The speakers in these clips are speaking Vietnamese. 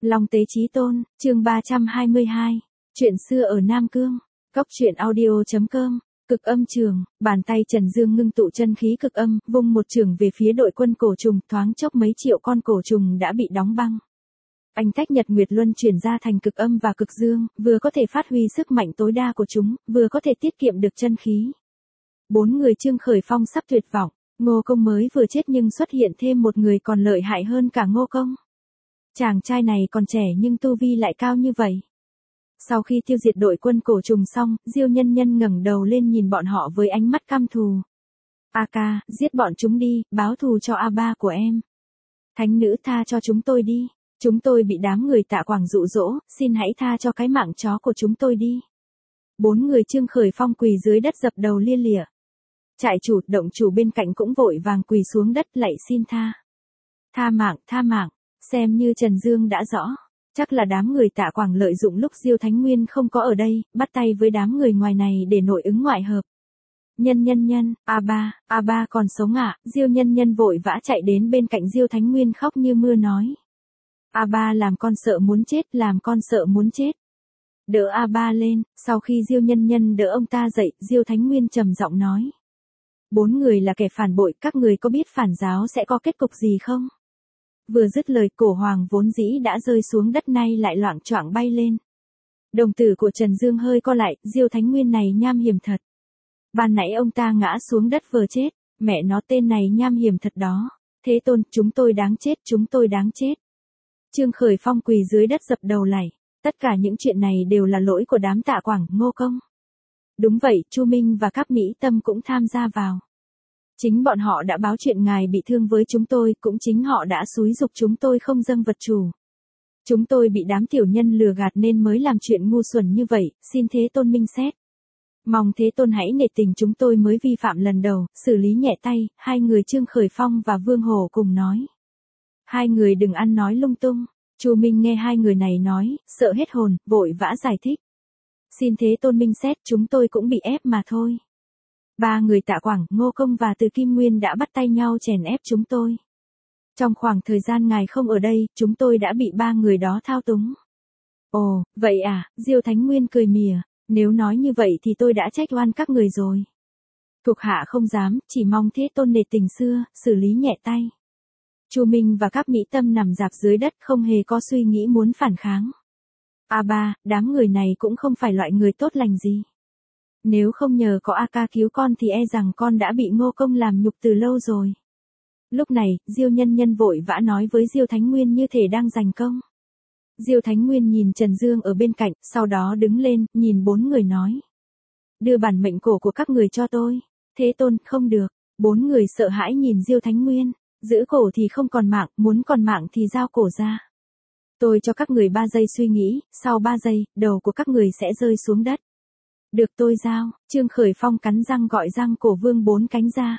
Long Tế Chí Tôn, chương 322. Chuyện xưa ở Nam Cương. Cốc truyện audio.com. Cực âm trường, bàn tay Trần Dương ngưng tụ chân khí cực âm, vung một trường về phía đội quân cổ trùng, thoáng chốc mấy triệu con cổ trùng đã bị đóng băng. Anh tách Nhật Nguyệt Luân chuyển ra thành cực âm và cực dương, vừa có thể phát huy sức mạnh tối đa của chúng, vừa có thể tiết kiệm được chân khí. 4 người Trương Khởi Phong sắp tuyệt vọng, Ngô Công mới vừa chết nhưng xuất hiện thêm một người còn lợi hại hơn cả Ngô Công. Chàng trai này còn trẻ nhưng tu vi lại cao như vậy. Sau khi tiêu diệt đội quân cổ trùng xong, Diêu Nhân Nhân ngẩng đầu lên nhìn bọn họ với ánh mắt căm thù. A ca, giết bọn chúng đi, báo thù cho A3 của em. Thánh nữ tha cho chúng tôi đi. Chúng tôi bị đám người Tạ Quảng dụ dỗ, xin hãy tha cho cái mạng chó của chúng tôi đi. 4 người Trương Khởi Phong quỳ dưới đất dập đầu lia lịa. Trại chủ, động chủ bên cạnh cũng vội vàng quỳ xuống đất lạy xin tha. Tha mạng, xem như Trần Dương đã rõ. Chắc là đám người Tạ Quảng lợi dụng lúc Diêu Thánh Nguyên không có ở đây, bắt tay với đám người ngoài này để nội ứng ngoại hợp. Nhân, A3 còn sống à? Diêu Nhân vội vã chạy đến bên cạnh Diêu Thánh Nguyên khóc như mưa nói. A3 làm con sợ muốn chết. Đỡ A3 lên, sau khi Diêu Nhân đỡ ông ta dậy, Diêu Thánh Nguyên trầm giọng nói. 4 người là kẻ phản bội, các người có biết phản giáo sẽ có kết cục gì không? Vừa dứt lời, cổ hoàng vốn dĩ đã rơi xuống đất nay lại loạng choạng bay lên. Đồng tử của Trần Dương hơi co lại, Diêu Thánh Nguyên này nham hiểm thật. Ban nãy ông ta ngã xuống đất vừa chết, mẹ nó tên này nham hiểm thật đó. Thế Tôn, chúng tôi đáng chết. Trương Khởi Phong quỳ dưới đất dập đầu lạy. Tất cả những chuyện này đều là lỗi của đám Tạ Quảng, Ngô Công. Đúng vậy, Chu Minh và các Mỹ Tâm cũng tham gia vào. Chính bọn họ đã báo chuyện ngài bị thương với chúng tôi, cũng chính họ đã xúi giục chúng tôi không dâng vật chủ. Chúng tôi bị đám tiểu nhân lừa gạt nên mới làm chuyện ngu xuẩn như vậy, xin Thế Tôn minh xét. Mong Thế Tôn hãy nể tình chúng tôi mới vi phạm lần đầu, xử lý nhẹ tay. Hai người Trương Khởi Phong và Vương Hổ cùng nói. Hai người đừng ăn nói lung tung. Chu Minh nghe hai người này nói, sợ hết hồn, vội vã giải thích. Xin Thế Tôn minh xét, chúng tôi cũng bị ép mà thôi. 3 người Tạ Quảng, Ngô Công và Từ Kim Nguyên đã bắt tay nhau chèn ép chúng tôi. Trong khoảng thời gian ngài không ở đây, chúng tôi đã bị 3 người đó thao túng. Ồ, vậy à? Diêu Thánh Nguyên cười mỉa, nếu nói như vậy thì tôi đã trách oan các người rồi. Thuộc hạ không dám, chỉ mong Thế Tôn nể tình xưa, xử lý nhẹ tay. Chu Minh và các Mỹ Tâm nằm rạp dưới đất không hề có suy nghĩ muốn phản kháng. A3, đám người này cũng không phải loại người tốt lành gì. Nếu không nhờ có A ca cứu con thì e rằng con đã bị Ngô Công làm nhục từ lâu rồi. Lúc này, Diêu Nhân vội vã nói với Diêu Thánh Nguyên như thể đang giành công. Diêu Thánh Nguyên nhìn Trần Dương ở bên cạnh, sau đó đứng lên, nhìn 4 người nói. Đưa bản mệnh cổ của các người cho tôi. Thế Tôn, không được. 4 người sợ hãi nhìn Diêu Thánh Nguyên. Giữ cổ thì không còn mạng, muốn còn mạng thì giao cổ ra. Tôi cho các người 3 giây suy nghĩ, sau 3 giây, đầu của các người sẽ rơi xuống đất. Được tôi giao. Trương Khởi Phong cắn răng gọi răng cổ Vương 4 cánh ra.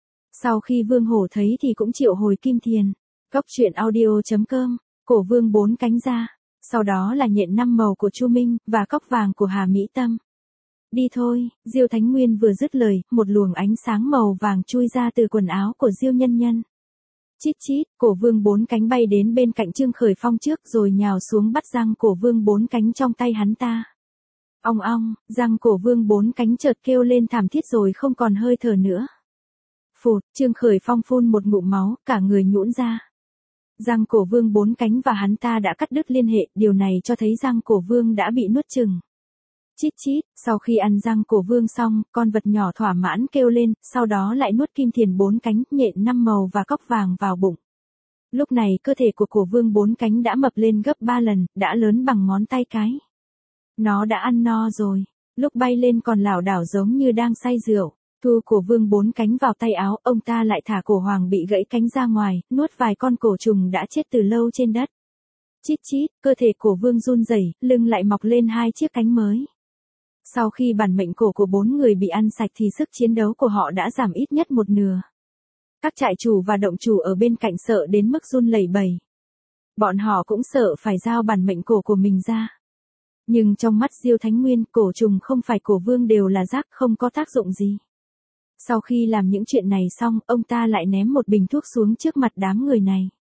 Sau khi Vương Hổ thấy thì cũng triệu hồi Kim Thiền. Cốc truyện audio.com. Cổ Vương 4 cánh ra. Sau đó là nhện 5 màu của Chu Minh, và cốc vàng của Hà Mỹ Tâm. Đi thôi. Diêu Thánh Nguyên vừa dứt lời, một luồng ánh sáng màu vàng chui ra từ quần áo của Diêu Nhân. Chít chít, cổ Vương 4 cánh bay đến bên cạnh Trương Khởi Phong trước rồi nhào xuống bắt răng cổ Vương 4 cánh trong tay hắn ta. Ong ong, răng cổ Vương 4 cánh chợt kêu lên thảm thiết rồi không còn hơi thở nữa. Phụt, Trương Khởi Phong phun một ngụm máu, cả người nhũn ra. Răng cổ Vương 4 cánh và hắn ta đã cắt đứt liên hệ, điều này cho thấy răng cổ Vương đã bị nuốt chửng. Chít chít, sau khi ăn răng cổ Vương xong, con vật nhỏ thỏa mãn kêu lên, sau đó lại nuốt Kim Thiền 4 cánh, nhện 5 màu và cốc vàng vào bụng. Lúc này cơ thể của cổ Vương 4 cánh đã mập lên gấp 3 lần, đã lớn bằng ngón tay cái. Nó đã ăn no rồi, lúc bay lên còn lảo đảo giống như đang say rượu. Thu cổ Vương 4 cánh vào tay áo, ông ta lại thả cổ hoàng bị gãy cánh ra ngoài, nuốt vài con cổ trùng đã chết từ lâu trên đất. Chít chít, cơ thể cổ Vương run rẩy, lưng lại mọc lên 2 chiếc cánh mới. Sau khi bản mệnh cổ của 4 người bị ăn sạch thì sức chiến đấu của họ đã giảm ít nhất một nửa. Các trại chủ và động chủ ở bên cạnh sợ đến mức run lẩy bẩy. Bọn họ cũng sợ phải giao bản mệnh cổ của mình ra. Nhưng trong mắt Diêu Thánh Nguyên, cổ trùng không phải cổ Vương đều là rác, không có tác dụng gì. Sau khi làm những chuyện này xong, ông ta lại ném một bình thuốc xuống trước mặt đám người này.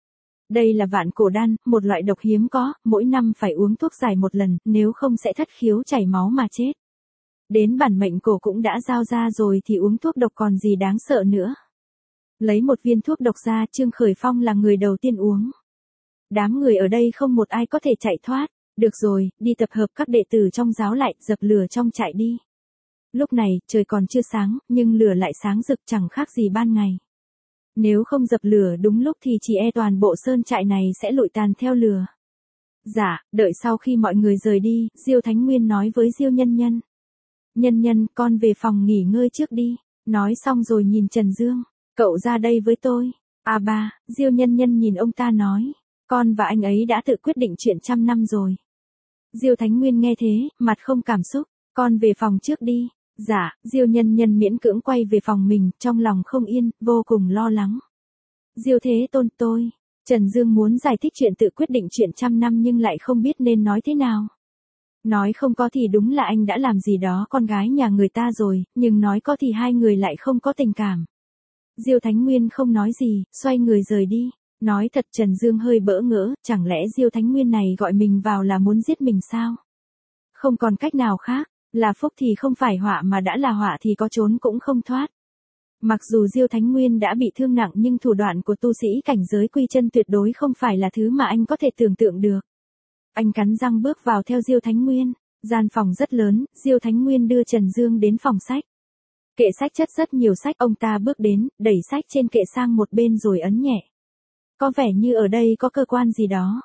Đây là vạn cổ đan, một loại độc hiếm có, mỗi năm phải uống thuốc giải một lần, nếu không sẽ thất khiếu chảy máu mà chết. Đến bản mệnh cổ cũng đã giao ra rồi thì uống thuốc độc còn gì đáng sợ nữa. Lấy một viên thuốc độc ra, Trương Khởi Phong là người đầu tiên uống. Đám người ở đây không một ai có thể chạy thoát. Được rồi, đi tập hợp các đệ tử trong giáo lại, dập lửa trong trại đi. Lúc này, trời còn chưa sáng, nhưng lửa lại sáng rực chẳng khác gì ban ngày. Nếu không dập lửa đúng lúc thì chỉ e toàn bộ sơn trại này sẽ lụi tàn theo lửa. Dạ, đợi sau khi mọi người rời đi, Diêu Thánh Nguyên nói với Diêu Nhân Nhân. Nhân Nhân, con về phòng nghỉ ngơi trước đi. Nói xong rồi nhìn Trần Dương. Cậu ra đây với tôi. À ba, Diêu Nhân Nhân nhìn ông ta nói. Con và anh ấy đã tự quyết định chuyện 100 năm rồi. Diêu Thánh Nguyên nghe thế, mặt không cảm xúc. Con về phòng trước đi. Dạ, Diêu Nhân Nhân miễn cưỡng quay về phòng mình, trong lòng không yên, vô cùng lo lắng. Diêu Thế Tôn tôi. Trần Dương muốn giải thích chuyện tự quyết định chuyện 100 năm nhưng lại không biết nên nói thế nào. Nói không có thì đúng là anh đã làm gì đó con gái nhà người ta rồi, nhưng nói có thì hai người lại không có tình cảm. Diêu Thánh Nguyên không nói gì, xoay người rời đi. Nói thật Trần Dương hơi bỡ ngỡ, chẳng lẽ Diêu Thánh Nguyên này gọi mình vào là muốn giết mình sao? Không còn cách nào khác, là phúc thì không phải họa mà đã là họa thì có trốn cũng không thoát. Mặc dù Diêu Thánh Nguyên đã bị thương nặng nhưng thủ đoạn của tu sĩ cảnh giới quy chân tuyệt đối không phải là thứ mà anh có thể tưởng tượng được. Anh cắn răng bước vào theo Diêu Thánh Nguyên. Gian phòng rất lớn, Diêu Thánh Nguyên đưa Trần Dương đến phòng sách. Kệ sách chất rất nhiều sách, ông ta bước đến, đẩy sách trên kệ sang một bên rồi ấn nhẹ. Có vẻ như ở đây có cơ quan gì đó.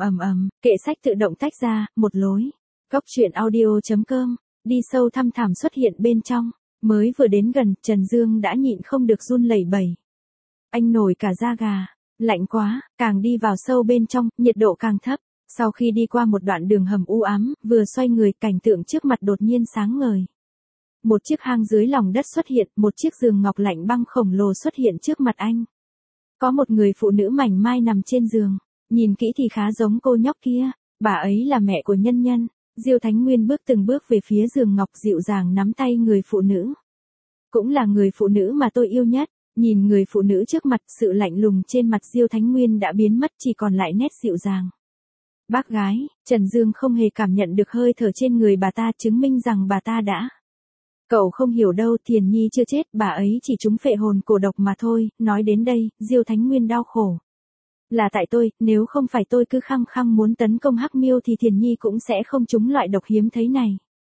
Kệ sách tự động tách ra, một lối. Cốc truyện audio.com, đi sâu thăm thẳm xuất hiện bên trong. Mới vừa đến gần, Trần Dương đã nhịn không được run lẩy bẩy. Anh nổi cả da gà, lạnh quá, càng đi vào sâu bên trong, nhiệt độ càng thấp. Sau khi đi qua một đoạn đường hầm u ám, vừa xoay người, cảnh tượng trước mặt đột nhiên sáng ngời. Một chiếc hang dưới lòng đất xuất hiện, một chiếc giường ngọc lạnh băng khổng lồ xuất hiện trước mặt anh. Có một người phụ nữ mảnh mai nằm trên giường, nhìn kỹ thì khá giống cô nhóc kia, bà ấy là mẹ của Nhân Nhân. Diêu Thánh Nguyên bước từng bước về phía giường ngọc dịu dàng nắm tay người phụ nữ. Cũng là người phụ nữ mà tôi yêu nhất, nhìn người phụ nữ trước mặt, sự lạnh lùng trên mặt Diêu Thánh Nguyên đã biến mất chỉ còn lại nét dịu dàng. Bác gái, Trần Dương không hề cảm nhận được hơi thở trên người bà ta chứng minh rằng bà ta đã. Cậu không hiểu đâu, Thiền Nhi chưa chết, bà ấy chỉ trúng phệ hồn cổ độc mà thôi. Nói đến đây, Diêu Thánh Nguyên đau khổ. Là tại tôi, nếu không phải tôi cứ khăng khăng muốn tấn công Hắc Miêu thì Thiền Nhi cũng sẽ không trúng loại độc hiếm thấy này.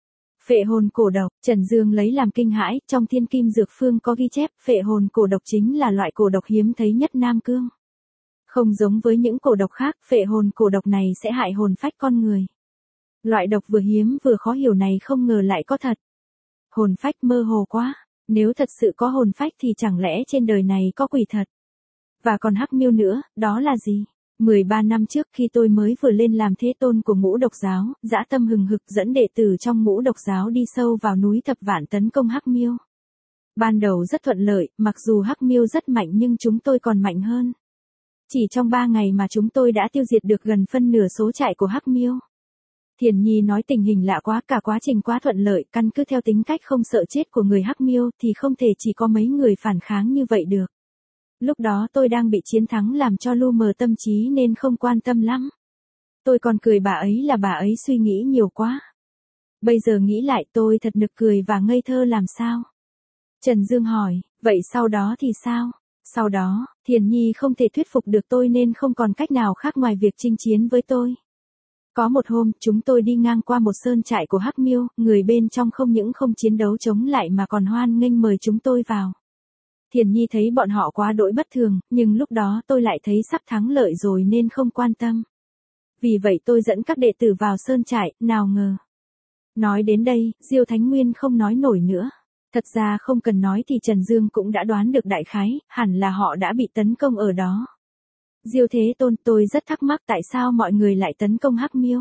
Phệ hồn cổ độc, Trần Dương lấy làm kinh hãi, trong Thiên Kim Dược Phương có ghi chép, phệ hồn cổ độc chính là loại cổ độc hiếm thấy nhất Nam Cương. Không giống với những cổ độc khác, phệ hồn cổ độc này sẽ hại hồn phách con người. Loại độc vừa hiếm vừa khó hiểu này không ngờ lại có thật. Hồn phách mơ hồ quá, nếu thật sự có hồn phách thì chẳng lẽ trên đời này có quỷ thật. Và còn Hắc Miêu nữa, đó là gì? 13 năm trước khi tôi mới vừa lên làm thế tôn của Ngũ Độc Giáo, dã tâm hừng hực dẫn đệ tử trong Ngũ Độc Giáo đi sâu vào núi Thập Vạn tấn công Hắc Miêu. Ban đầu rất thuận lợi, mặc dù Hắc Miêu rất mạnh nhưng chúng tôi còn mạnh hơn. Chỉ trong 3 ngày mà chúng tôi đã tiêu diệt được gần phân nửa số trại của Hắc Miêu. Thiền Nhi nói tình hình lạ quá, cả quá trình quá thuận lợi, căn cứ theo tính cách không sợ chết của người Hắc Miêu thì không thể chỉ có mấy người phản kháng như vậy được. Lúc đó tôi đang bị chiến thắng làm cho lu mờ tâm trí nên không quan tâm lắm. Tôi còn cười bà ấy là bà ấy suy nghĩ nhiều quá. Bây giờ nghĩ lại tôi thật nực cười và ngây thơ làm sao? Trần Dương hỏi, vậy sau đó thì sao? Sau đó, Thiền Nhi không thể thuyết phục được tôi nên không còn cách nào khác ngoài việc chinh chiến với tôi. Có một hôm, chúng tôi đi ngang qua một sơn trại của Hắc Miêu, người bên trong không những không chiến đấu chống lại mà còn hoan nghênh mời chúng tôi vào. Thiền Nhi thấy bọn họ quá đỗi bất thường, nhưng lúc đó tôi lại thấy sắp thắng lợi rồi nên không quan tâm. Vì vậy tôi dẫn các đệ tử vào sơn trại, nào ngờ. Nói đến đây, Diêu Thánh Nguyên không nói nổi nữa. Thật ra không cần nói thì Trần Dương cũng đã đoán được đại khái, hẳn là họ đã bị tấn công ở đó. Diêu Thế Tôn, tôi rất thắc mắc tại sao mọi người lại tấn công Hắc Miêu.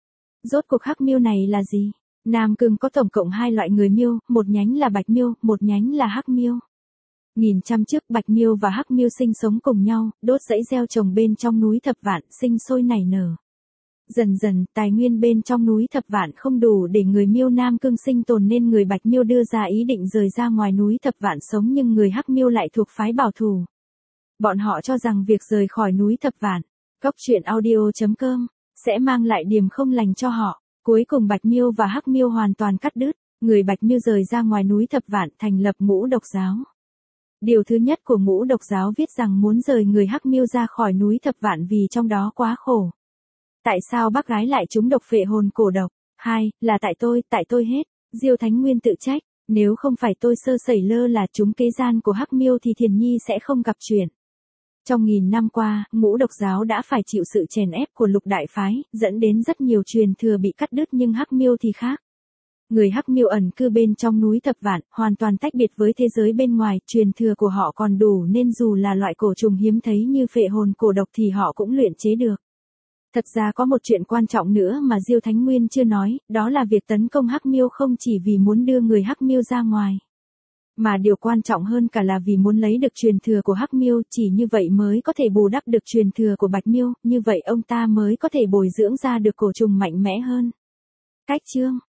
Rốt cuộc Hắc Miêu này là gì? Nam Cương có tổng cộng 2 loại người miêu, một nhánh là Bạch Miêu, một nhánh là Hắc Miêu. Nghìn trăm trước Bạch Miêu và Hắc Miêu sinh sống cùng nhau, đốt rẫy gieo trồng bên trong núi Thập Vạn, sinh sôi nảy nở. Dần dần, tài nguyên bên trong núi Thập Vạn không đủ để người Miêu Nam Cương sinh tồn nên người Bạch Miêu đưa ra ý định rời ra ngoài núi Thập Vạn sống nhưng người Hắc Miêu lại thuộc phái bảo thủ. Bọn họ cho rằng việc rời khỏi núi Thập Vạn Cốc truyện audio.com sẽ mang lại điểm không lành cho họ. Cuối cùng Bạch Miêu và Hắc Miêu hoàn toàn cắt đứt, người Bạch Miêu rời ra ngoài núi Thập Vạn thành lập Ngũ Độc Giáo. Điều thứ nhất của Ngũ Độc Giáo viết rằng muốn rời người Hắc Miêu ra khỏi núi Thập Vạn vì trong đó quá khổ. Tại sao bác gái lại trúng độc phệ hồn cổ độc? 2. Là tại tôi hết. Diêu Thánh Nguyên tự trách, nếu không phải tôi sơ sẩy lơ là trúng kế gian của Hắc Miêu thì Thiền Nhi sẽ không gặp chuyện. Trong nghìn năm qua, Ngũ Độc Giáo đã phải chịu sự chèn ép của Lục Đại Phái, dẫn đến rất nhiều truyền thừa bị cắt đứt, nhưng Hắc Miêu thì khác. Người Hắc Miêu ẩn cư bên trong núi Thập Vạn, hoàn toàn tách biệt với thế giới bên ngoài, truyền thừa của họ còn đủ nên dù là loại cổ trùng hiếm thấy như phệ hồn cổ độc thì họ cũng luyện chế được. Thật ra có một chuyện quan trọng nữa mà Diêu Thánh Nguyên chưa nói, đó là việc tấn công Hắc Miêu không chỉ vì muốn đưa người Hắc Miêu ra ngoài, mà điều quan trọng hơn cả là vì muốn lấy được truyền thừa của Hắc Miêu, chỉ như vậy mới có thể bù đắp được truyền thừa của Bạch Miêu, như vậy ông ta mới có thể bồi dưỡng ra được cổ trùng mạnh mẽ hơn. Cách chương